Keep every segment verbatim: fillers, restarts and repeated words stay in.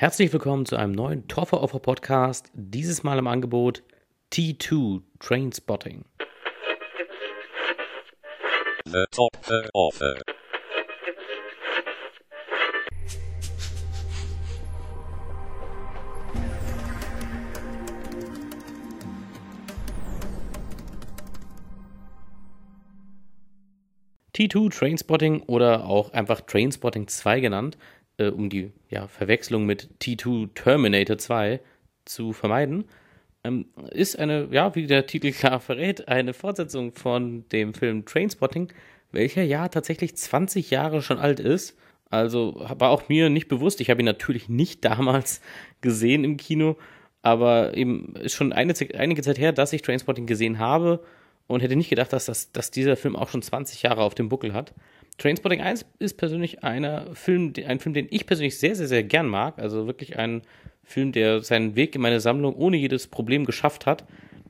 Herzlich willkommen zu einem neuen Toffer Offer Podcast. Dieses Mal im Angebot T zwei Trainspotting. The Toffer Offer. T zwei Trainspotting oder auch einfach Trainspotting zwei genannt, äh, um die ja, Verwechslung mit T zwei Terminator zwei zu vermeiden, ähm, ist eine, ja, wie der Titel klar verrät, eine Fortsetzung von dem Film Trainspotting, welcher ja tatsächlich zwanzig Jahre schon alt ist. Also war auch mir nicht bewusst. Ich habe ihn natürlich nicht damals gesehen im Kino, aber eben ist schon eine, einige Zeit her, dass ich Trainspotting gesehen habe. Und hätte nicht gedacht, dass, das, dass dieser Film auch schon zwanzig Jahre auf dem Buckel hat. Trainspotting eins ist persönlich einer Film, ein Film, den ich persönlich sehr, sehr, sehr gern mag. Also wirklich ein Film, der seinen Weg in meine Sammlung ohne jedes Problem geschafft hat.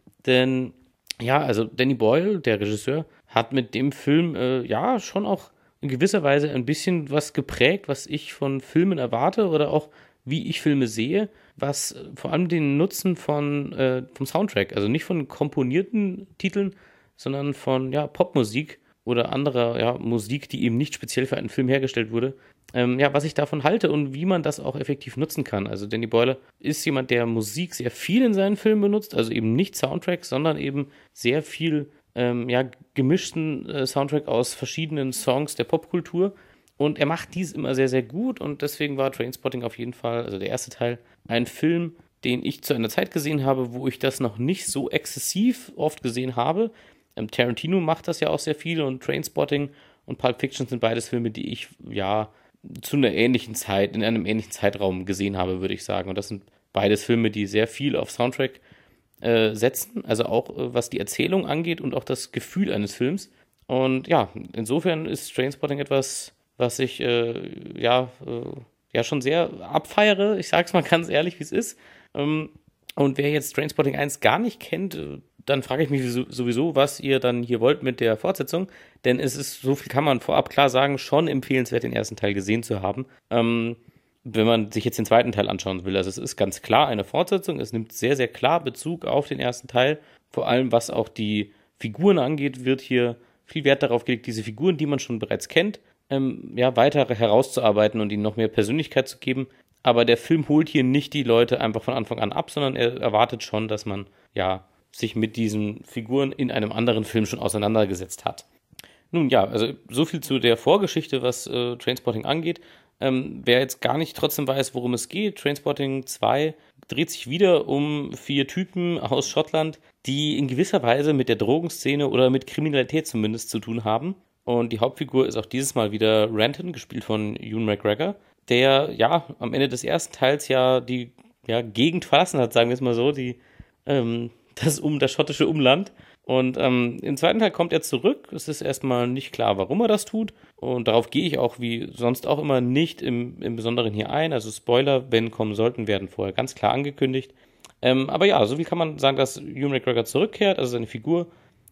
Denn, ja, also Danny Boyle, der Regisseur, hat mit dem Film, äh, ja, schon auch in gewisser Weise ein bisschen was geprägt, was ich von Filmen erwarte oder auch wie ich Filme sehe, was vor allem den Nutzen von, äh, vom Soundtrack, also nicht von komponierten Titeln, sondern von ja, Popmusik oder anderer ja, Musik, die eben nicht speziell für einen Film hergestellt wurde, ähm, ja, was ich davon halte und wie man das auch effektiv nutzen kann. Also Danny Boyle ist jemand, der Musik sehr viel in seinen Filmen benutzt, also eben nicht Soundtracks, sondern eben sehr viel ähm, ja, gemischten äh, Soundtrack aus verschiedenen Songs der Popkultur. Und er macht dies immer sehr, sehr gut und deswegen war Trainspotting auf jeden Fall, also der erste Teil, ein Film, den ich zu einer Zeit gesehen habe, wo ich das noch nicht so exzessiv oft gesehen habe. Ähm, Tarantino macht das ja auch sehr viel und Trainspotting und Pulp Fiction sind beides Filme, die ich ja zu einer ähnlichen Zeit, in einem ähnlichen Zeitraum gesehen habe, würde ich sagen. Und das sind beides Filme, die sehr viel auf Soundtrack äh, setzen, also auch äh, was die Erzählung angeht und auch das Gefühl eines Films. Und ja, insofern ist Trainspotting etwas, was ich äh, ja, äh, ja schon sehr abfeiere. Ich sage es mal ganz ehrlich, wie es ist. Ähm, und wer jetzt Trainspotting eins gar nicht kennt, äh, dann frage ich mich sowieso, was ihr dann hier wollt mit der Fortsetzung. Denn es ist, so viel kann man vorab klar sagen, schon empfehlenswert, den ersten Teil gesehen zu haben. Ähm, wenn man sich jetzt den zweiten Teil anschauen will. Also es ist ganz klar eine Fortsetzung. Es nimmt sehr, sehr klar Bezug auf den ersten Teil. Vor allem, was auch die Figuren angeht, wird hier viel Wert darauf gelegt, diese Figuren, die man schon bereits kennt, ähm, ja, weiter herauszuarbeiten und ihnen noch mehr Persönlichkeit zu geben. Aber der Film holt hier nicht die Leute einfach von Anfang an ab, sondern er erwartet schon, dass man, ja, sich mit diesen Figuren in einem anderen Film schon auseinandergesetzt hat. Nun ja, also so viel zu der Vorgeschichte, was äh, Trainspotting angeht. Ähm, wer jetzt gar nicht trotzdem weiß, worum es geht, Trainspotting zwei dreht sich wieder um vier Typen aus Schottland, die in gewisser Weise mit der Drogenszene oder mit Kriminalität zumindest zu tun haben. Und die Hauptfigur ist auch dieses Mal wieder Renton, gespielt von Ewan McGregor, der ja am Ende des ersten Teils ja die ja, Gegend verlassen hat, sagen wir es mal so, die ähm, das um das schottische Umland. Und ähm, im zweiten Teil kommt er zurück. Es ist erstmal nicht klar, warum er das tut. Und darauf gehe ich auch wie sonst auch immer nicht im, im Besonderen hier ein. Also Spoiler, wenn kommen sollten, werden vorher ganz klar angekündigt. Ähm, aber ja, so wie kann man sagen, dass Ewan McGregor zurückkehrt, also seine Figur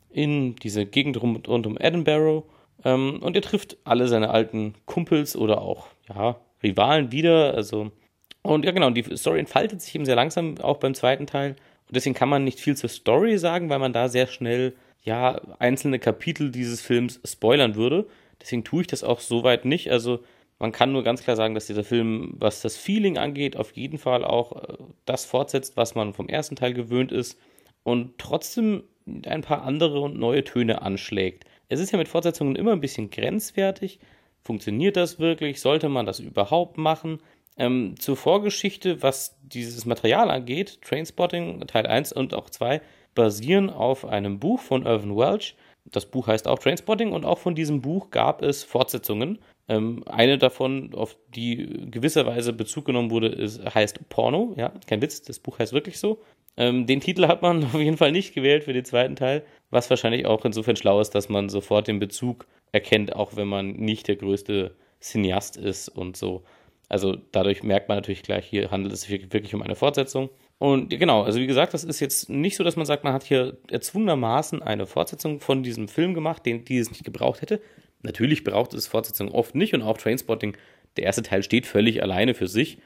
in diese Gegend rund, rund um Edinburgh. Ähm, und er trifft alle seine alten Kumpels oder auch ja, Rivalen wieder. Also, und ja genau, die Story entfaltet sich eben sehr langsam, auch beim zweiten Teil. Und deswegen kann man nicht viel zur Story sagen, weil man da sehr schnell ja einzelne Kapitel dieses Films spoilern würde. Deswegen tue ich das auch soweit nicht. Also man kann nur ganz klar sagen, dass dieser Film, was das Feeling angeht, auf jeden Fall auch äh, das fortsetzt, was man vom ersten Teil gewöhnt ist und trotzdem ein paar andere und neue Töne anschlägt. Es ist ja mit Fortsetzungen immer ein bisschen grenzwertig. Funktioniert das wirklich? Sollte man das überhaupt machen? Ähm, zur Vorgeschichte, was dieses Material angeht, Trainspotting Teil eins und auch zwei basieren auf einem Buch von Irvin Welsh. Das Buch heißt auch Trainspotting und auch von diesem Buch gab es Fortsetzungen. Ähm, eine davon, auf die gewisserweise Bezug genommen wurde, ist, heißt Porno. Ja, kein Witz, das Buch heißt wirklich so. Ähm, den Titel hat man auf jeden Fall nicht gewählt für den zweiten Teil, was wahrscheinlich auch insofern schlau ist, dass man sofort den Bezug erkennt, auch wenn man nicht der größte Cineast ist und so. Also dadurch merkt man natürlich gleich, hier handelt es sich wirklich um eine Fortsetzung. Und genau, also wie gesagt, das ist jetzt nicht so, dass man sagt, man hat hier erzwungenermaßen eine Fortsetzung von diesem Film gemacht, den die es nicht gebraucht hätte. Natürlich braucht es Fortsetzungen oft nicht und auch Trainspotting, der erste Teil steht völlig alleine für sich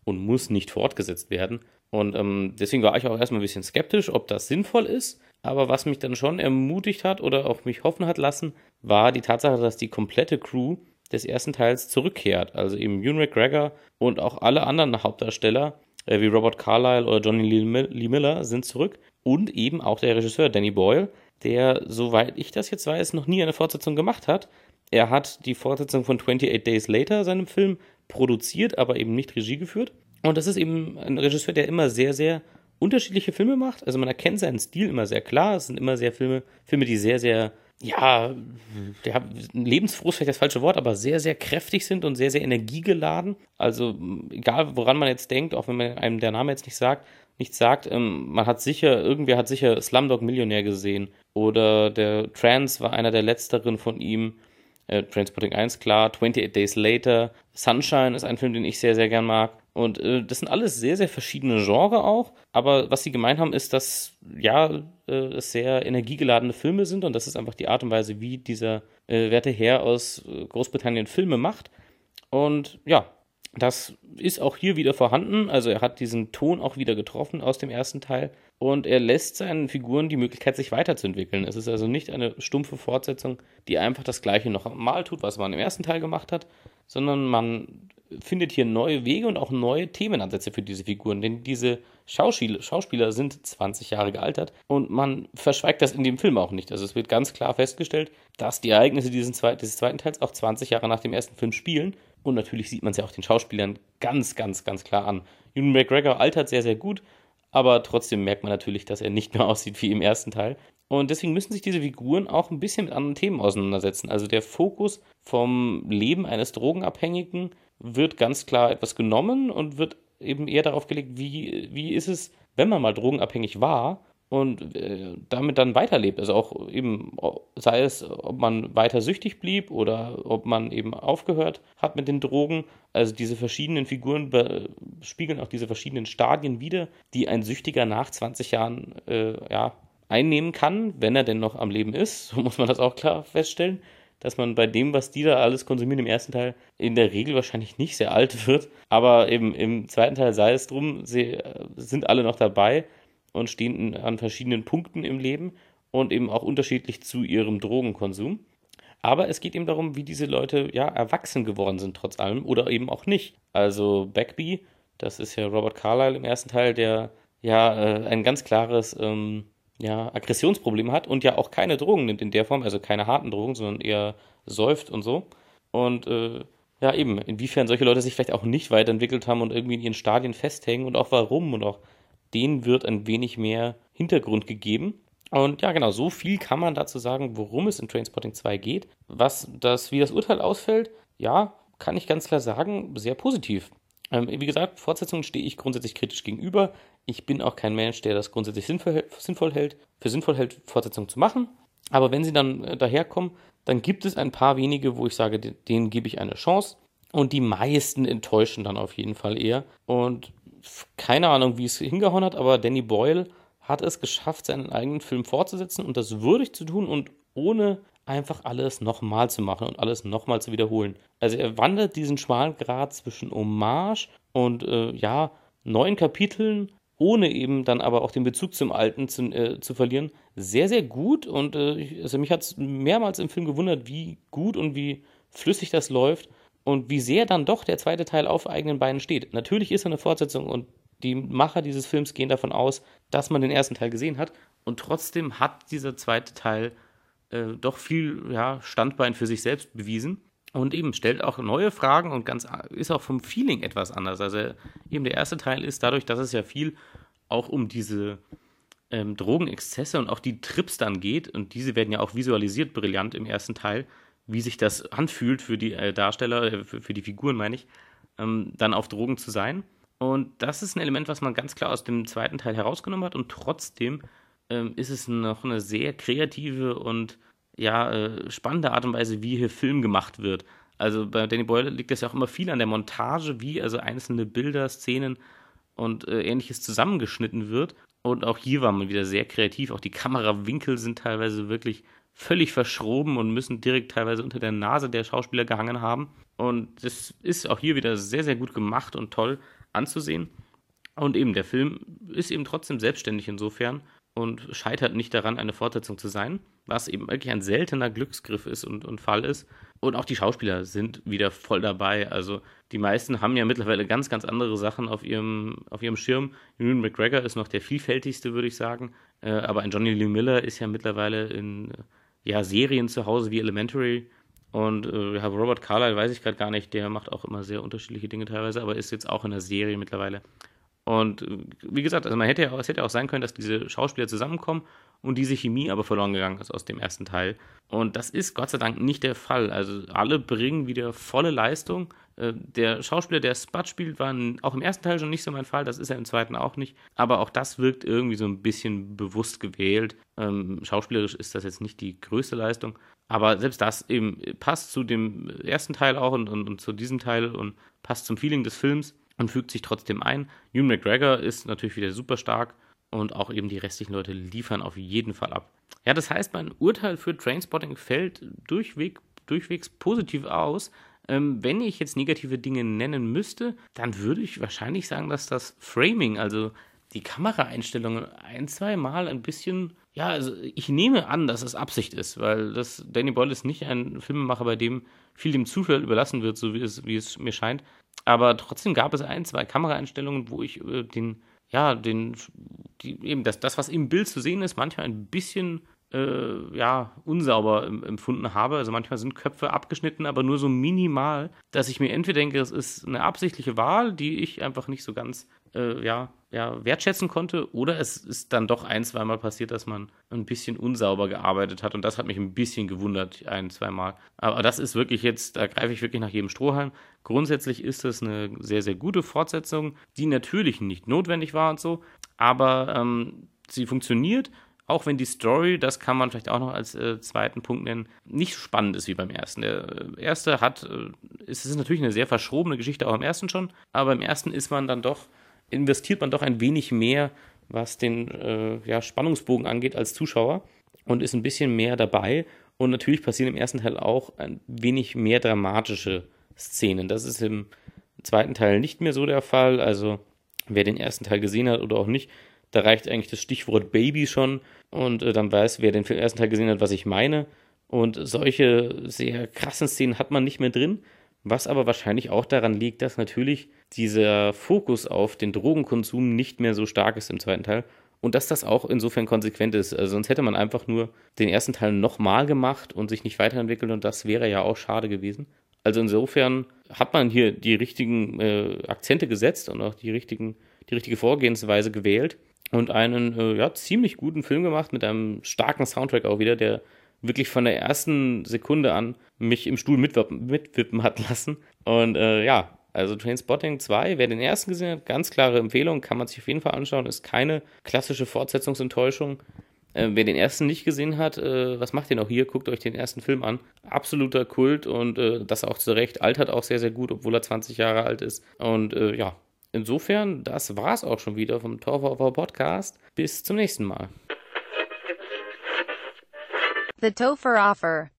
und muss nicht fortgesetzt werden. Und ähm, deswegen war ich auch erstmal ein bisschen skeptisch, ob das sinnvoll ist. Aber was mich dann schon ermutigt hat oder auch mich hoffen hat lassen, war die Tatsache, dass die komplette Crew des ersten Teils zurückkehrt. Also eben Ewan McGregor und auch alle anderen Hauptdarsteller, äh, wie Robert Carlyle oder Johnny Lee Miller, sind zurück. Und eben auch der Regisseur Danny Boyle, der, soweit ich das jetzt weiß, noch nie eine Fortsetzung gemacht hat. Er hat die Fortsetzung von twenty-eight Days Later, seinem Film, produziert, aber eben nicht Regie geführt. Und das ist eben ein Regisseur, der immer sehr, sehr unterschiedliche Filme macht. Also man erkennt seinen Stil immer sehr klar. Es sind immer sehr Filme, Filme, die sehr, sehr, ja, der lebensfroh ist vielleicht das falsche Wort, aber sehr, sehr kräftig sind und sehr, sehr energiegeladen. Also egal, woran man jetzt denkt, auch wenn man einem der Name jetzt nicht sagt, nichts sagt, ähm, man hat sicher, irgendwer hat sicher Slumdog Millionär gesehen. Oder der Trance war einer der letzteren von ihm. Äh, Trainspotting eins, klar. twenty-eight Days Later. Sunshine ist ein Film, den ich sehr, sehr gern mag. Und äh, das sind alles sehr, sehr verschiedene Genres auch. Aber was sie gemeint haben, ist, dass ja, äh, es sehr energiegeladene Filme sind. Und das ist einfach die Art und Weise, wie dieser äh, werte Herr aus äh, Großbritannien Filme macht. Und ja, das ist auch hier wieder vorhanden. Also er hat diesen Ton auch wieder getroffen aus dem ersten Teil. Und er lässt seinen Figuren die Möglichkeit, sich weiterzuentwickeln. Es ist also nicht eine stumpfe Fortsetzung, die einfach das Gleiche noch einmal tut, was man im ersten Teil gemacht hat, sondern man findet hier neue Wege und auch neue Themenansätze für diese Figuren. Denn diese Schauspieler, Schauspieler sind zwanzig Jahre gealtert und man verschweigt das in dem Film auch nicht. Also es wird ganz klar festgestellt, dass die Ereignisse dieses, Zwe- dieses zweiten Teils auch zwanzig Jahre nach dem ersten Film spielen. Und natürlich sieht man es ja auch den Schauspielern ganz, ganz, ganz klar an. Ewan McGregor altert sehr, sehr gut, aber trotzdem merkt man natürlich, dass er nicht mehr aussieht wie im ersten Teil. Und deswegen müssen sich diese Figuren auch ein bisschen mit anderen Themen auseinandersetzen. Also der Fokus vom Leben eines Drogenabhängigen wird ganz klar etwas genommen und wird eben eher darauf gelegt, wie, wie ist es, wenn man mal drogenabhängig war und äh, damit dann weiterlebt. Also auch eben, sei es, ob man weiter süchtig blieb oder ob man eben aufgehört hat mit den Drogen. Also diese verschiedenen Figuren be- spiegeln auch diese verschiedenen Stadien wider, die ein Süchtiger nach zwanzig Jahren äh, ja, einnehmen kann, wenn er denn noch am Leben ist. So muss man das auch klar feststellen, dass man bei dem, was die da alles konsumieren im ersten Teil, in der Regel wahrscheinlich nicht sehr alt wird. Aber eben im zweiten Teil sei es drum, sie sind alle noch dabei und stehen an verschiedenen Punkten im Leben und eben auch unterschiedlich zu ihrem Drogenkonsum. Aber es geht eben darum, wie diese Leute ja erwachsen geworden sind trotz allem oder eben auch nicht. Also Bagby, das ist ja Robert Carlyle im ersten Teil, der ja äh, ein ganz klares ähm, ja, Aggressionsproblem hat und ja auch keine Drogen nimmt in der Form, also keine harten Drogen, sondern eher säuft und so. Und äh, ja eben, inwiefern solche Leute sich vielleicht auch nicht weiterentwickelt haben und irgendwie in ihren Stadien festhängen und auch warum und auch denen wird ein wenig mehr Hintergrund gegeben. Und ja, genau, so viel kann man dazu sagen, worum es in Trainspotting zwei geht. Was das, wie das Urteil ausfällt, ja, kann ich ganz klar sagen, sehr positiv. Ähm, wie gesagt, Fortsetzungen stehe ich grundsätzlich kritisch gegenüber. Ich bin auch kein Mensch, der das grundsätzlich sinnvoll, sinnvoll hält, für sinnvoll hält, Fortsetzungen zu machen. Aber wenn sie dann äh, daherkommen, dann gibt es ein paar wenige, wo ich sage, denen, denen gebe ich eine Chance. Und die meisten enttäuschen dann auf jeden Fall eher. Und keine Ahnung, wie es hingehauen hat, aber Danny Boyle hat es geschafft, seinen eigenen Film fortzusetzen und das würdig zu tun und ohne einfach alles nochmal zu machen und alles nochmal zu wiederholen. Also er wandert diesen schmalen Grat zwischen Hommage und äh, ja, neuen Kapiteln, ohne eben dann aber auch den Bezug zum Alten zu, äh, zu verlieren, sehr, sehr gut. Und äh, also mich hat es mehrmals im Film gewundert, wie gut und wie flüssig das läuft und wie sehr dann doch der zweite Teil auf eigenen Beinen steht. Natürlich ist er eine Fortsetzung und die Macher dieses Films gehen davon aus, dass man den ersten Teil gesehen hat. Und trotzdem hat dieser zweite Teil äh, doch viel ja, Standbein für sich selbst bewiesen. Und eben stellt auch neue Fragen und ganz ist auch vom Feeling etwas anders. Also eben der erste Teil ist dadurch, dass es ja viel auch um diese ähm, Drogenexzesse und auch die Trips dann geht. Und diese werden ja auch visualisiert brillant im ersten Teil, wie sich das anfühlt für die äh, Darsteller, äh, für, für die Figuren meine ich, ähm, dann auf Drogen zu sein. Und das ist ein Element, was man ganz klar aus dem zweiten Teil herausgenommen hat. Und trotzdem ähm, ist es noch eine sehr kreative und ja, äh, spannende Art und Weise, wie hier Film gemacht wird. Also bei Danny Boyle liegt das ja auch immer viel an der Montage, wie also einzelne Bilder, Szenen und äh, Ähnliches zusammengeschnitten wird. Und auch hier war man wieder sehr kreativ. Auch die Kamerawinkel sind teilweise wirklich völlig verschroben und müssen direkt teilweise unter der Nase der Schauspieler gehangen haben. Und das ist auch hier wieder sehr, sehr gut gemacht und toll. anzusehen. Und eben, der Film ist eben trotzdem selbstständig insofern und scheitert nicht daran, eine Fortsetzung zu sein, was eben wirklich ein seltener Glücksgriff ist und, und Fall ist. Und auch die Schauspieler sind wieder voll dabei. Also die meisten haben ja mittlerweile ganz, ganz andere Sachen auf ihrem, auf ihrem Schirm. Ewan McGregor ist noch der vielfältigste, würde ich sagen. Äh, aber ein Johnny Lee Miller ist ja mittlerweile in ja, Serien zu Hause wie Elementary. Und äh, ja, Robert Carlyle weiß ich gerade gar nicht, der macht auch immer sehr unterschiedliche Dinge teilweise, aber ist jetzt auch in der Serie mittlerweile. Und äh, wie gesagt, also man hätte ja, es hätte ja auch sein können, dass diese Schauspieler zusammenkommen und diese Chemie aber verloren gegangen ist aus dem ersten Teil. Und das ist Gott sei Dank nicht der Fall. Also alle bringen wieder volle Leistung. Äh, der Schauspieler, der Spud spielt, war auch im ersten Teil schon nicht so mein Fall. Das ist er im zweiten auch nicht. Aber auch das wirkt irgendwie so ein bisschen bewusst gewählt. Ähm, schauspielerisch ist das jetzt nicht die größte Leistung. Aber selbst das eben passt zu dem ersten Teil auch und, und, und zu diesem Teil und passt zum Feeling des Films und fügt sich trotzdem ein. Ewan McGregor ist natürlich wieder super stark und auch eben die restlichen Leute liefern auf jeden Fall ab. Ja, das heißt, mein Urteil für Trainspotting fällt durchweg, durchwegs positiv aus. Ähm, wenn ich jetzt negative Dinge nennen müsste, dann würde ich wahrscheinlich sagen, dass das Framing, also die Kameraeinstellungen ein, zwei Mal ein bisschen, ja, also ich nehme an, dass es Absicht ist, weil das Danny Boyle ist nicht ein Filmemacher, bei dem viel dem Zuschauer überlassen wird, so wie es, wie es mir scheint. Aber trotzdem gab es ein, zwei Kameraeinstellungen, wo ich äh, den, ja, den, die, eben das, das, was im Bild zu sehen ist, manchmal ein bisschen äh, ja, unsauber empfunden habe. Also manchmal sind Köpfe abgeschnitten, aber nur so minimal, dass ich mir entweder denke, es ist eine absichtliche Wahl, die ich einfach nicht so ganz äh, ja, ja, wertschätzen konnte, oder es ist dann doch ein, zweimal passiert, dass man ein bisschen unsauber gearbeitet hat und das hat mich ein bisschen gewundert, ein, zweimal. Aber das ist wirklich jetzt, da greife ich wirklich nach jedem Strohhalm. Grundsätzlich ist es eine sehr, sehr gute Fortsetzung, die natürlich nicht notwendig war und so, aber ähm, sie funktioniert, auch wenn die Story, das kann man vielleicht auch noch als äh, zweiten Punkt nennen, nicht so spannend ist wie beim ersten. Der äh, erste hat, äh, es ist natürlich eine sehr verschrobene Geschichte, auch im ersten schon, aber im ersten ist man dann doch, investiert man doch ein wenig mehr, was den äh, ja, Spannungsbogen angeht als Zuschauer und ist ein bisschen mehr dabei. Und natürlich passieren im ersten Teil auch ein wenig mehr dramatische Szenen. Das ist im zweiten Teil nicht mehr so der Fall. Also wer den ersten Teil gesehen hat oder auch nicht, da reicht eigentlich das Stichwort Baby schon und äh, dann weiß, wer den ersten Teil gesehen hat, was ich meine. Und solche sehr krassen Szenen hat man nicht mehr drin. Was aber wahrscheinlich auch daran liegt, dass natürlich dieser Fokus auf den Drogenkonsum nicht mehr so stark ist im zweiten Teil und dass das auch insofern konsequent ist. Also sonst hätte man einfach nur den ersten Teil nochmal gemacht und sich nicht weiterentwickelt und das wäre ja auch schade gewesen. Also insofern hat man hier die richtigen äh, Akzente gesetzt und auch die, richtigen, die richtige Vorgehensweise gewählt und einen äh, ja, ziemlich guten Film gemacht mit einem starken Soundtrack auch wieder, der wirklich von der ersten Sekunde an mich im Stuhl mitwippen, mitwippen hat lassen. Und äh, ja, also Trainspotting zwei, wer den ersten gesehen hat, ganz klare Empfehlung, kann man sich auf jeden Fall anschauen, ist keine klassische Fortsetzungsenttäuschung. Äh, wer den ersten nicht gesehen hat, äh, was macht ihr noch hier? Guckt euch den ersten Film an. Absoluter Kult und äh, das auch zu Recht, altert auch sehr, sehr gut, obwohl er zwanzig Jahre alt ist. Und äh, ja, insofern, das war's auch schon wieder vom Torfauer Podcast. Bis zum nächsten Mal. The Topher Offer.